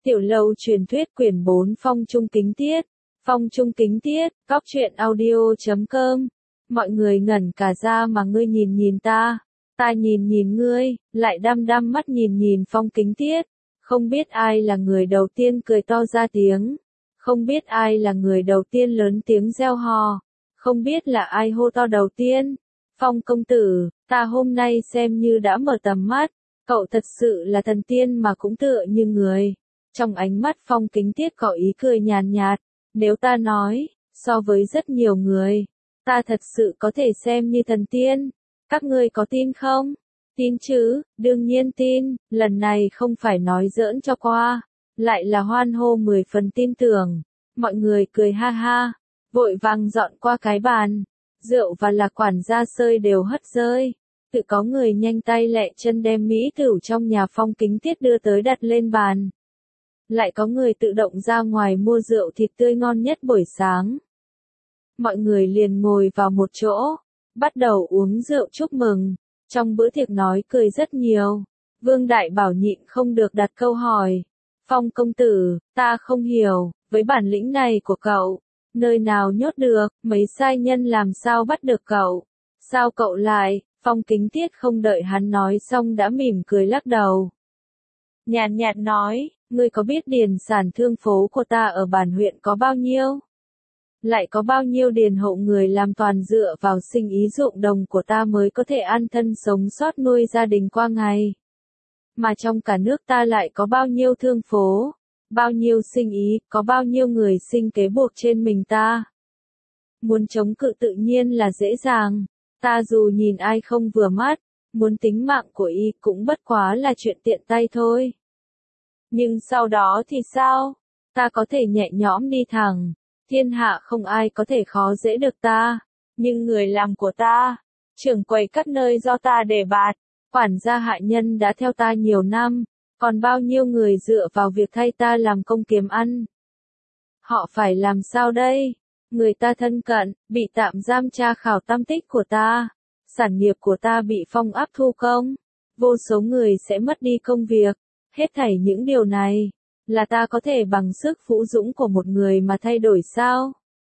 Tiểu Lâu truyền thuyết quyển 4 Phong Trung Kính Tiết. Phong Trung Kính Tiết, Cóc truyện audio.com. Mọi người ngẩn cả ra mà ngươi nhìn nhìn ta nhìn ngươi, lại đăm đăm mắt nhìn nhìn Phong Kính Tiết. Không biết ai là người đầu tiên cười to ra tiếng. Không biết ai là người đầu tiên lớn tiếng reo hò. Không biết là ai hô to đầu tiên. Phong công tử, ta hôm nay xem như đã mở tầm mắt. Cậu thật sự là thần tiên mà cũng tựa như người. Trong ánh mắt Phong Kính Tiết có ý cười nhàn nhạt. Nếu ta nói, so với rất nhiều người, ta thật sự có thể xem như thần tiên. Các ngươi có tin không? Tin chứ, đương nhiên tin, lần này không phải nói giỡn cho qua. Lại là hoan hô 10 phần tin tưởng. Mọi người cười ha ha, vội vàng dọn qua cái bàn. Rượu và lạc quản gia sơi đều hất rơi. Tự có người nhanh tay lẹ chân đem mỹ tửu trong nhà Phong Kính Tiết đưa tới đặt lên bàn. Lại có người tự động ra ngoài mua rượu thịt tươi ngon nhất buổi sáng. Mọi người liền ngồi vào một chỗ, bắt đầu uống rượu chúc mừng. Trong bữa tiệc nói cười rất nhiều. Vương Đại Bảo nhịn không được đặt câu hỏi. Phong công tử, ta không hiểu, với bản lĩnh này của cậu, nơi nào nhốt được, mấy sai nhân làm sao bắt được cậu? Sao cậu lại? Phong Kính Tiết không đợi hắn nói xong đã mỉm cười lắc đầu. Nhàn nhạt nói, ngươi có biết điền sản thương phố của ta ở bản huyện có bao nhiêu? Lại có bao nhiêu điền hộ người làm toàn dựa vào sinh ý ruộng đồng của ta mới có thể an thân sống sót nuôi gia đình qua ngày. Mà trong cả nước ta lại có bao nhiêu thương phố, bao nhiêu sinh ý, có bao nhiêu người sinh kế buộc trên mình ta. Muốn chống cự tự nhiên là dễ dàng, ta dù nhìn ai không vừa mắt, muốn tính mạng của y cũng bất quá là chuyện tiện tay thôi. Nhưng sau đó thì sao? Ta có thể nhẹ nhõm đi thẳng, thiên hạ không ai có thể khó dễ được ta. Nhưng người làm của ta, trưởng quầy các nơi do ta đề bạt, quản gia hạ nhân đã theo ta nhiều năm, còn bao nhiêu người dựa vào việc thay ta làm công kiếm ăn. Họ phải làm sao đây? Người ta thân cận, bị tạm giam tra khảo tam tích của ta, sản nghiệp của ta bị phong áp thu công, vô số người sẽ mất đi công việc. Hết thảy những điều này, là ta có thể bằng sức vũ dũng của một người mà thay đổi sao?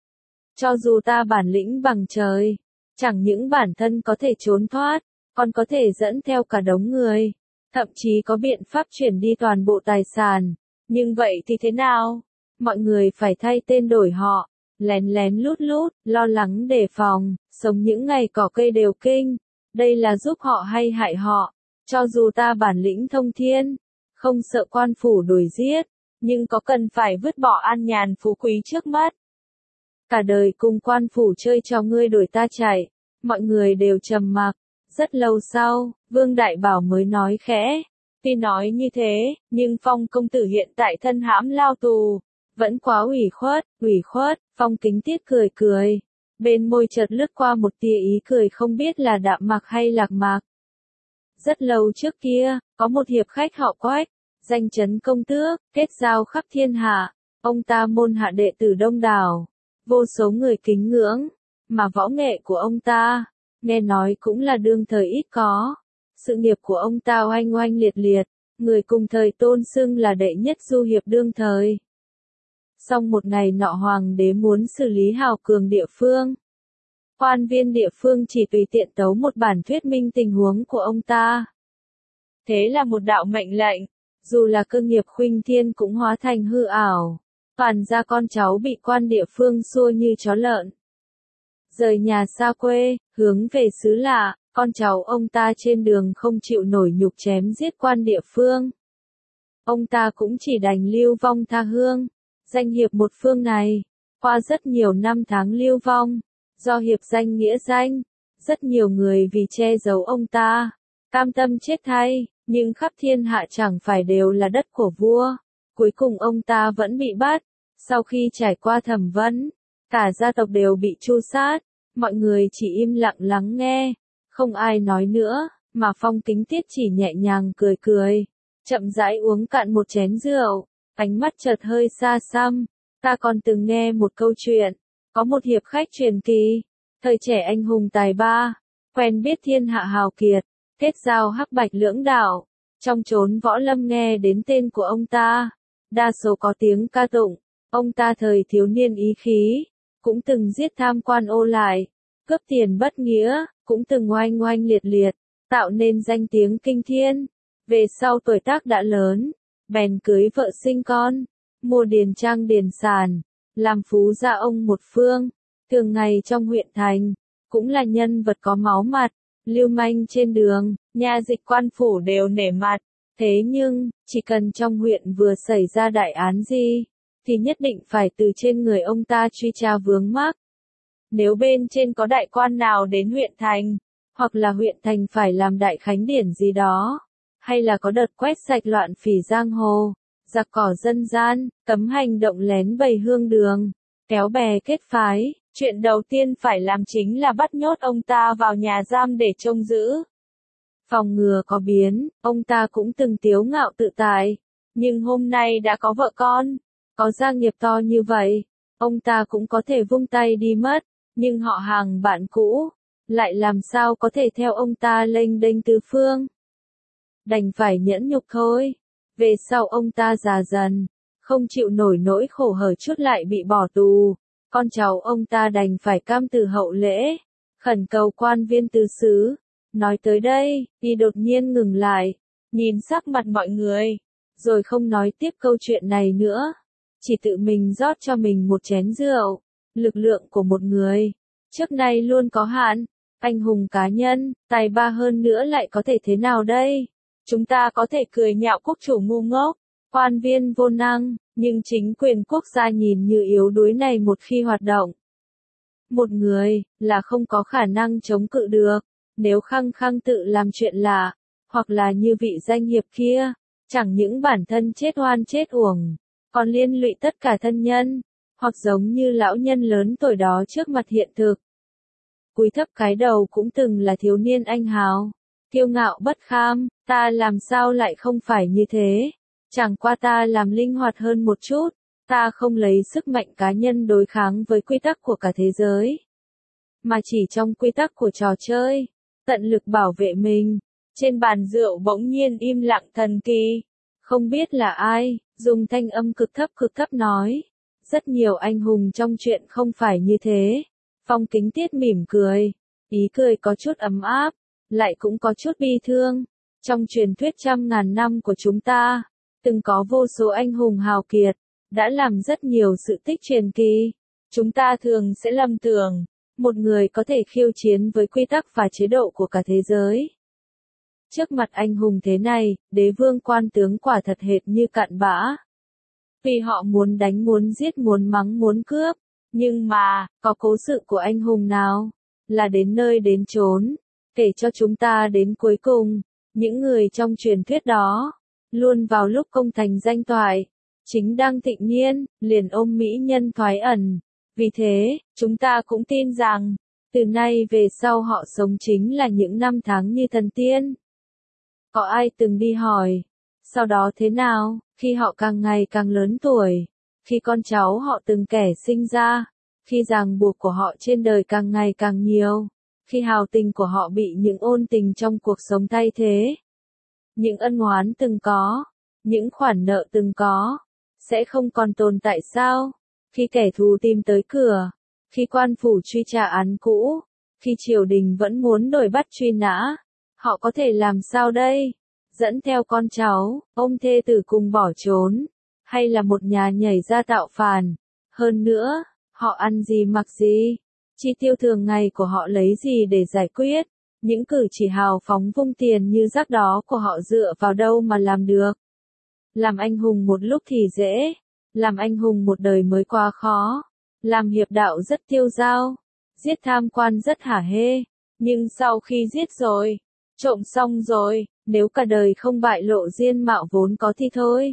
Cho dù ta bản lĩnh bằng trời, chẳng những bản thân có thể trốn thoát, còn có thể dẫn theo cả đống người, thậm chí có biện pháp chuyển đi toàn bộ tài sản. Nhưng vậy thì thế nào? Mọi người phải thay tên đổi họ, lén lén lút lút, lo lắng đề phòng, sống những ngày cỏ cây đều kinh. Đây là giúp họ hay hại họ? Cho dù ta bản lĩnh thông thiên, không sợ quan phủ đuổi giết, nhưng có cần phải vứt bỏ an nhàn phú quý trước mắt? Cả đời cùng quan phủ chơi cho ngươi đuổi ta chạy. Mọi người đều trầm mặc. Rất lâu sau, Vương Đại Bảo mới nói khẽ. Tuy nói như thế, nhưng Phong công tử hiện tại thân hãm lao tù, vẫn quá ủy khuất. Phong Kính Tiết cười cười. Bên môi chợt lướt qua một tia ý cười không biết là đạm mạc hay lạc mạc. Rất lâu trước kia, có một hiệp khách họ Quách, danh chấn công tước, kết giao khắp thiên hạ. Ông ta môn hạ đệ tử đông đảo, vô số người kính ngưỡng, mà võ nghệ của ông ta, nghe nói cũng là đương thời ít có. Sự nghiệp của ông ta oanh oanh liệt liệt, người cùng thời tôn xưng là đệ nhất du hiệp đương thời. Song một ngày nọ hoàng đế muốn xử lý hào cường địa phương. Quan viên địa phương chỉ tùy tiện tấu một bản thuyết minh tình huống của ông ta. Thế là một đạo mệnh lệnh, dù là cơ nghiệp khuynh thiên cũng hóa thành hư ảo. Toàn gia con cháu bị quan địa phương xua như chó lợn. Rời nhà xa quê, hướng về xứ lạ, con cháu ông ta trên đường không chịu nổi nhục chém giết quan địa phương. Ông ta cũng chỉ đành lưu vong tha hương. Danh hiệp một phương này, qua rất nhiều năm tháng lưu vong, do hiệp danh nghĩa danh, rất nhiều người vì che giấu ông ta, cam tâm chết thay, nhưng khắp thiên hạ chẳng phải đều là đất của vua. Cuối cùng ông ta vẫn bị bắt, sau khi trải qua thẩm vấn, cả gia tộc đều bị tru sát, mọi người chỉ im lặng lắng nghe, không ai nói nữa, mà Phong Kính Tiết chỉ nhẹ nhàng cười cười, chậm rãi uống cạn một chén rượu, ánh mắt chợt hơi xa xăm. Ta còn từng nghe một câu chuyện, có một hiệp khách truyền kỳ, thời trẻ anh hùng tài ba, quen biết thiên hạ hào kiệt, kết giao hắc bạch lưỡng đạo, trong chốn võ lâm nghe đến tên của ông ta, đa số có tiếng ca tụng. Ông ta thời thiếu niên ý khí, cũng từng giết tham quan ô lại, cướp tiền bất nghĩa, cũng từng oanh oanh liệt liệt, tạo nên danh tiếng kinh thiên. Về sau tuổi tác đã lớn, bèn cưới vợ sinh con, mua điền trang điền sản, làm phú gia ông một phương. Thường ngày trong huyện thành, cũng là nhân vật có máu mặt, lưu manh trên đường, nha dịch quan phủ đều nể mặt. Thế nhưng, chỉ cần trong huyện vừa xảy ra đại án gì, thì nhất định phải từ trên người ông ta truy tra vướng mắc. Nếu bên trên có đại quan nào đến huyện thành, hoặc là huyện thành phải làm đại khánh điển gì đó, hay là có đợt quét sạch loạn phỉ giang hồ, giặc cỏ dân gian, cấm hành động lén bày hương đường, kéo bè kết phái, chuyện đầu tiên phải làm chính là bắt nhốt ông ta vào nhà giam để trông giữ. Phòng ngừa có biến, ông ta cũng từng tiếu ngạo tự tại, nhưng hôm nay đã có vợ con, có gia nghiệp to như vậy, ông ta cũng có thể vung tay đi mất, nhưng họ hàng bạn cũ, lại làm sao có thể theo ông ta lênh đênh tứ phương. Đành phải nhẫn nhục thôi. Về sau ông ta già dần, không chịu nổi nỗi khổ hở chút lại bị bỏ tù, con cháu ông ta đành phải cam từ hậu lễ, khẩn cầu quan viên tứ xứ. Nói tới đây, y đột nhiên ngừng lại, nhìn sắc mặt mọi người, rồi không nói tiếp câu chuyện này nữa, chỉ tự mình rót cho mình một chén rượu. Lực lượng của một người, trước nay luôn có hạn, anh hùng cá nhân, tài ba hơn nữa lại có thể thế nào đây? Chúng ta có thể cười nhạo quốc chủ ngu ngốc, quan viên vô năng, nhưng chính quyền quốc gia nhìn như yếu đuối này một khi hoạt động, một người, là không có khả năng chống cự được. Nếu khăng khăng tự làm chuyện lạ, hoặc là như vị danh hiệp kia, chẳng những bản thân chết oan chết uổng, còn liên lụy tất cả thân nhân, hoặc giống như lão nhân lớn tuổi đó trước mặt hiện thực. Cúi thấp cái đầu cũng từng là thiếu niên anh hào, kiêu ngạo bất kham, ta làm sao lại không phải như thế, chẳng qua ta làm linh hoạt hơn một chút, ta không lấy sức mạnh cá nhân đối kháng với quy tắc của cả thế giới, mà chỉ trong quy tắc của trò chơi, tận lực bảo vệ mình. Trên bàn rượu bỗng nhiên im lặng thần kỳ, không biết là ai, dùng thanh âm cực thấp nói. Rất nhiều anh hùng trong chuyện không phải như thế. Phong Kính Tiết mỉm cười, ý cười có chút ấm áp, lại cũng có chút bi thương. Trong truyền thuyết trăm ngàn năm của chúng ta, từng có vô số anh hùng hào kiệt, đã làm rất nhiều sự tích truyền kỳ. Chúng ta thường sẽ lầm tưởng, một người có thể khiêu chiến với quy tắc và chế độ của cả thế giới. Trước mặt anh hùng thế này, đế vương quan tướng quả thật hệt như cặn bã. Vì họ muốn đánh muốn giết muốn mắng muốn cướp, nhưng mà, có cố sự của anh hùng nào, là đến nơi đến chốn, kể cho chúng ta đến cuối cùng, những người trong truyền thuyết đó, luôn vào lúc công thành danh toại, chính đang thịnh niên, liền ôm mỹ nhân thoái ẩn. Vì thế, chúng ta cũng tin rằng, từ nay về sau họ sống chính là những năm tháng như thần tiên. Có ai từng đi hỏi, sau đó thế nào, khi họ càng ngày càng lớn tuổi, khi con cháu họ từng kẻ sinh ra, khi ràng buộc của họ trên đời càng ngày càng nhiều, khi hào tình của họ bị những ôn tình trong cuộc sống thay thế. Những ân oán từng có, những khoản nợ từng có, sẽ không còn tồn tại sao? Khi kẻ thù tìm tới cửa, khi quan phủ truy trả án cũ, khi triều đình vẫn muốn đuổi bắt truy nã, họ có thể làm sao đây? Dẫn theo con cháu, ông thê tử cùng bỏ trốn, hay là một nhà nhảy ra tạo phản? Hơn nữa, họ ăn gì mặc gì? Chi tiêu thường ngày của họ lấy gì để giải quyết? Những cử chỉ hào phóng vung tiền như rác đó của họ dựa vào đâu mà làm được? Làm anh hùng một lúc thì dễ, làm anh hùng một đời mới quá khó. Làm hiệp đạo rất tiêu dao, giết tham quan rất hả hê, nhưng sau khi giết rồi, trộm xong rồi, nếu cả đời không bại lộ diên mạo vốn có thì thôi.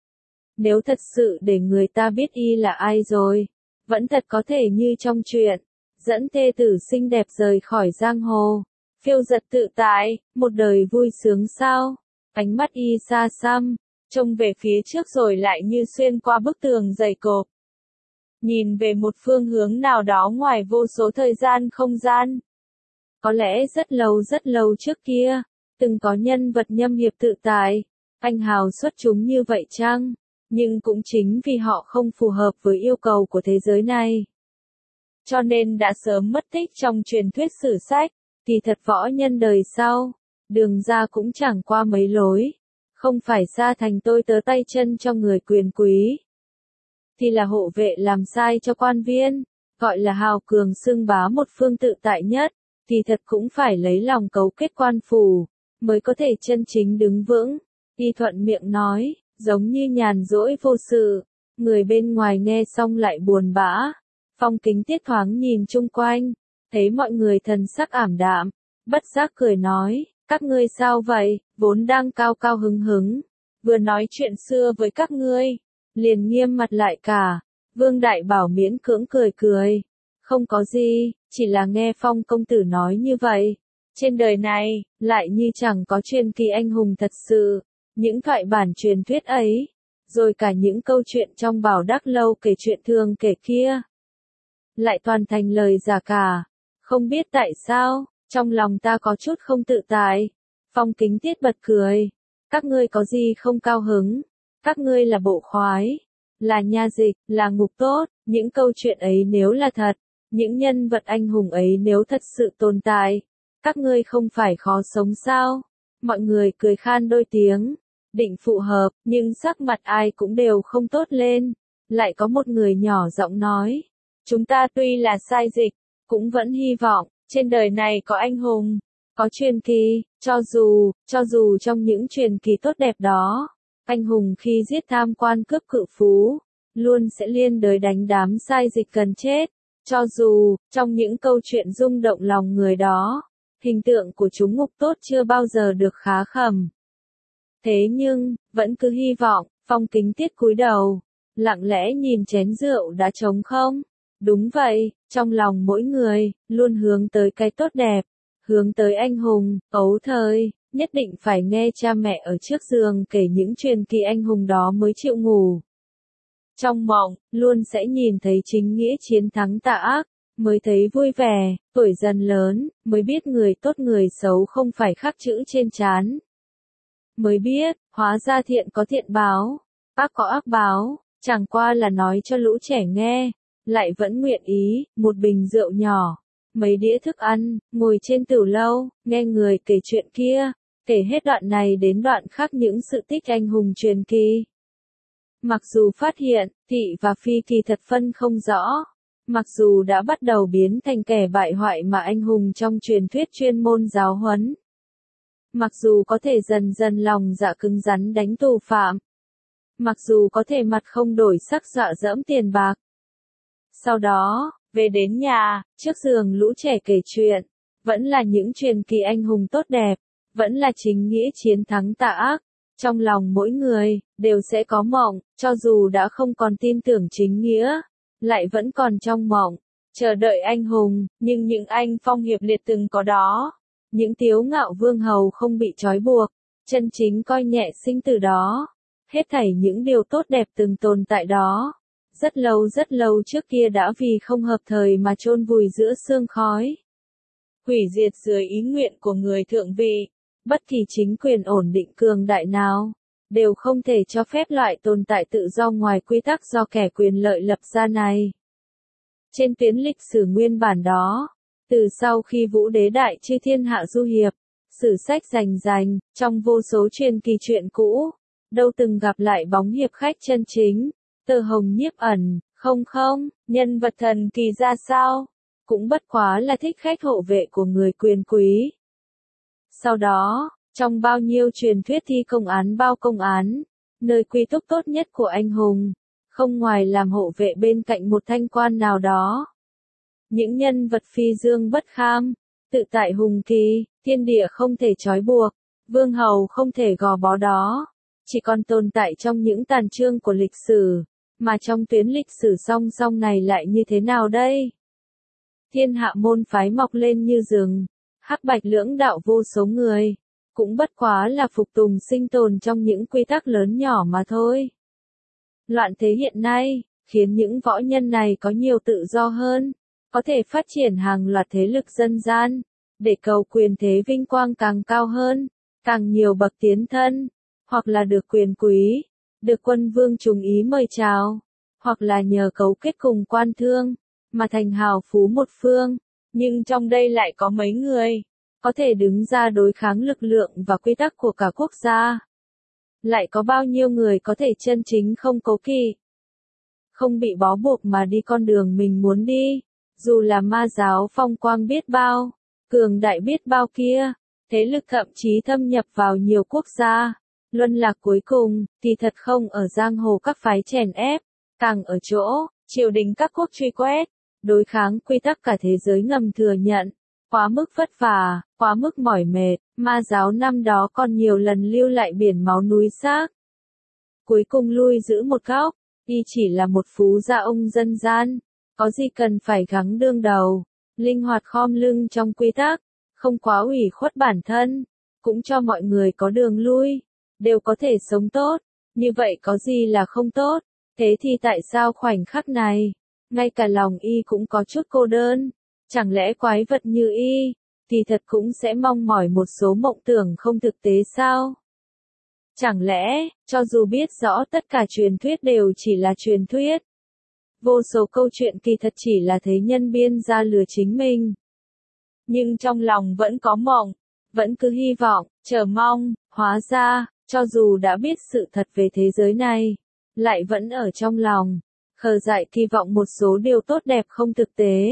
Nếu thật sự để người ta biết y là ai rồi, vẫn thật có thể như trong truyện, dẫn thê tử xinh đẹp rời khỏi giang hồ, phiêu dật tự tại, một đời vui sướng sao? Ánh mắt y xa xăm, trông về phía trước rồi lại như xuyên qua bức tường dày cộp. Nhìn về một phương hướng nào đó ngoài vô số thời gian không gian. Có lẽ rất lâu trước kia, từng có nhân vật nhâm hiệp tự tại, anh hào xuất chúng như vậy chăng? nhưng cũng chính vì họ không phù hợp với yêu cầu của thế giới này, cho nên đã sớm mất tích trong truyền thuyết sử sách. Thì thật võ nhân đời sau, đường ra cũng chẳng qua mấy lối, không phải xa thành tôi tớ tay chân cho người quyền quý, thì là hộ vệ làm sai cho quan viên, gọi là hào cường xưng bá một phương tự tại nhất, thì thật cũng phải lấy lòng cấu kết quan phủ, mới có thể chân chính đứng vững. Y thuận miệng nói, giống như nhàn rỗi vô sự, người bên ngoài nghe xong lại buồn bã. Phong Kính Tiết thoáng nhìn chung quanh, thấy mọi người thần sắc ảm đạm, bất giác cười nói, các ngươi sao vậy, vốn đang cao cao hứng hứng, vừa nói chuyện xưa với các ngươi, liền nghiêm mặt lại cả. Vương Đại Bảo miễn cưỡng cười cười, không có gì, chỉ là nghe Phong công tử nói như vậy. Trên đời này, lại như chẳng có truyền kỳ anh hùng thật sự, những thoại bản truyền thuyết ấy, rồi cả những câu chuyện trong Bảo Đắc Lâu kể chuyện thường kể kia, lại toàn thành lời giả cả. Không biết tại sao, trong lòng ta có chút không tự tại. Phong Kính Tiết bật cười, các ngươi có gì không cao hứng, các ngươi là bộ khoái, là nha dịch, là ngục tốt, những câu chuyện ấy nếu là thật, những nhân vật anh hùng ấy nếu thật sự tồn tại, các ngươi không phải khó sống sao? Mọi người cười khan đôi tiếng, định phụ hợp, nhưng sắc mặt ai cũng đều không tốt lên. Lại có một người nhỏ giọng nói, chúng ta tuy là sai dịch, cũng vẫn hy vọng, trên đời này có anh hùng, có truyền kỳ, cho dù trong những truyền kỳ tốt đẹp đó, anh hùng khi giết tham quan cướp cự phú, luôn sẽ liên đới đánh đám sai dịch cần chết. Cho dù, trong những câu chuyện rung động lòng người đó, hình tượng của chúng ngục tốt chưa bao giờ được khá khẩm. Thế nhưng, vẫn cứ hy vọng. Phong Kính Tiết cúi đầu, lặng lẽ nhìn chén rượu đã trống không. Đúng vậy, trong lòng mỗi người, luôn hướng tới cái tốt đẹp, hướng tới anh hùng, ấu thời, nhất định phải nghe cha mẹ ở trước giường kể những truyền kỳ anh hùng đó mới chịu ngủ. Trong mộng, luôn sẽ nhìn thấy chính nghĩa chiến thắng tà ác, mới thấy vui vẻ. Tuổi dần lớn, mới biết người tốt người xấu không phải khắc chữ trên trán. Mới biết, hóa ra thiện có thiện báo, ác có ác báo, chẳng qua là nói cho lũ trẻ nghe, lại vẫn nguyện ý. Một bình rượu nhỏ, mấy đĩa thức ăn, ngồi trên tửu lâu, nghe người kể chuyện kia, kể hết đoạn này đến đoạn khác những sự tích anh hùng truyền kỳ. Mặc dù phát hiện, thị và phi kỳ thật phân không rõ, mặc dù đã bắt đầu biến thành kẻ bại hoại mà anh hùng trong truyền thuyết chuyên môn giáo huấn, mặc dù có thể dần dần lòng dạ cứng rắn đánh tù phạm, mặc dù có thể mặt không đổi sắc dọa dẫm tiền bạc. Sau đó, về đến nhà, trước giường lũ trẻ kể chuyện, vẫn là những truyền kỳ anh hùng tốt đẹp, vẫn là chính nghĩa chiến thắng tà ác. Trong lòng mỗi người, đều sẽ có mộng, cho dù đã không còn tin tưởng chính nghĩa, lại vẫn còn trong mộng, chờ đợi anh hùng, nhưng những anh phong hiệp liệt từng có đó, những tiếu ngạo vương hầu không bị trói buộc, chân chính coi nhẹ sinh tử đó, hết thảy những điều tốt đẹp từng tồn tại đó, rất lâu trước kia đã vì không hợp thời mà chôn vùi giữa sương khói, hủy diệt dưới ý nguyện của người thượng vị. Bất kỳ chính quyền ổn định cường đại nào, đều không thể cho phép loại tồn tại tự do ngoài quy tắc do kẻ quyền lợi lập ra này. Trên tuyến lịch sử nguyên bản đó, từ sau khi Vũ Đế đại chư thiên hạ du hiệp, sử sách rành, trong vô số truyền kỳ chuyện cũ, đâu từng gặp lại bóng hiệp khách chân chính, Tơ Hồng Nhiếp Ẩn, không, nhân vật thần kỳ ra sao, cũng bất quá là thích khách hộ vệ của người quyền quý. Sau đó, trong bao nhiêu truyền thuyết thi công án bao công án, nơi quy túc tốt nhất của anh hùng, không ngoài làm hộ vệ bên cạnh một thanh quan nào đó. Những nhân vật phi dương bất kham, tự tại hùng kỳ, thiên địa không thể trói buộc, vương hầu không thể gò bó đó, chỉ còn tồn tại trong những tàn chương của lịch sử, mà trong tuyến lịch sử song song này lại như thế nào đây? Thiên hạ môn phái mọc lên như rừng. Hắc bạch lưỡng đạo vô số người, cũng bất quá là phục tùng sinh tồn trong những quy tắc lớn nhỏ mà thôi. Loạn thế hiện nay, khiến những võ nhân này có nhiều tự do hơn, có thể phát triển hàng loạt thế lực dân gian, để cầu quyền thế vinh quang càng cao hơn, càng nhiều bậc tiến thân, hoặc là được quyền quý, được quân vương trùng ý mời chào, hoặc là nhờ cấu kết cùng quan thương, mà thành hào phú một phương. Nhưng trong đây lại có mấy người, có thể đứng ra đối kháng lực lượng và quy tắc của cả quốc gia. Lại có bao nhiêu người có thể chân chính không cố kỵ, không bị bó buộc mà đi con đường mình muốn đi, dù là ma giáo phong quang biết bao, cường đại biết bao kia, thế lực thậm chí thâm nhập vào nhiều quốc gia. Luân lạc cuối cùng, thì thật không ở giang hồ các phái chèn ép, càng ở chỗ, triều đình các quốc truy quét, đối kháng quy tắc cả thế giới ngầm thừa nhận. Quá mức vất vả, quá mức mỏi mệt, ma giáo năm đó còn nhiều lần lưu lại biển máu núi xác. Cuối cùng lui giữ một góc, y chỉ là một phú gia ông dân gian, có gì cần phải gắng đương đầu, linh hoạt khom lưng trong quy tắc, không quá ủy khuất bản thân, cũng cho mọi người có đường lui, đều có thể sống tốt, như vậy có gì là không tốt, thế thì tại sao khoảnh khắc này, ngay cả lòng y cũng có chút cô đơn, chẳng lẽ quái vật như y, thì thật cũng sẽ mong mỏi một số mộng tưởng không thực tế sao? Chẳng lẽ, cho dù biết rõ tất cả truyền thuyết đều chỉ là truyền thuyết, vô số câu chuyện kỳ thật chỉ là thế nhân biên ra lừa chính mình. Nhưng trong lòng vẫn có mộng, vẫn cứ hy vọng, chờ mong, hóa ra, cho dù đã biết sự thật về thế giới này, lại vẫn ở trong lòng, khờ dại kỳ vọng một số điều tốt đẹp không thực tế.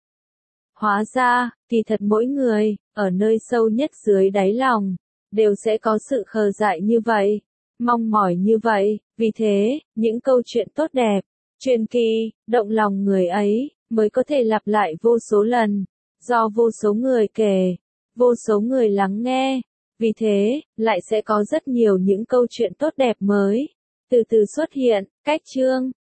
Hóa ra, thì thật mỗi người, ở nơi sâu nhất dưới đáy lòng, đều sẽ có sự khờ dại như vậy, mong mỏi như vậy, vì thế, những câu chuyện tốt đẹp, truyền kỳ, động lòng người ấy, mới có thể lặp lại vô số lần, do vô số người kể, vô số người lắng nghe, vì thế, lại sẽ có rất nhiều những câu chuyện tốt đẹp mới, từ từ xuất hiện, cách chương.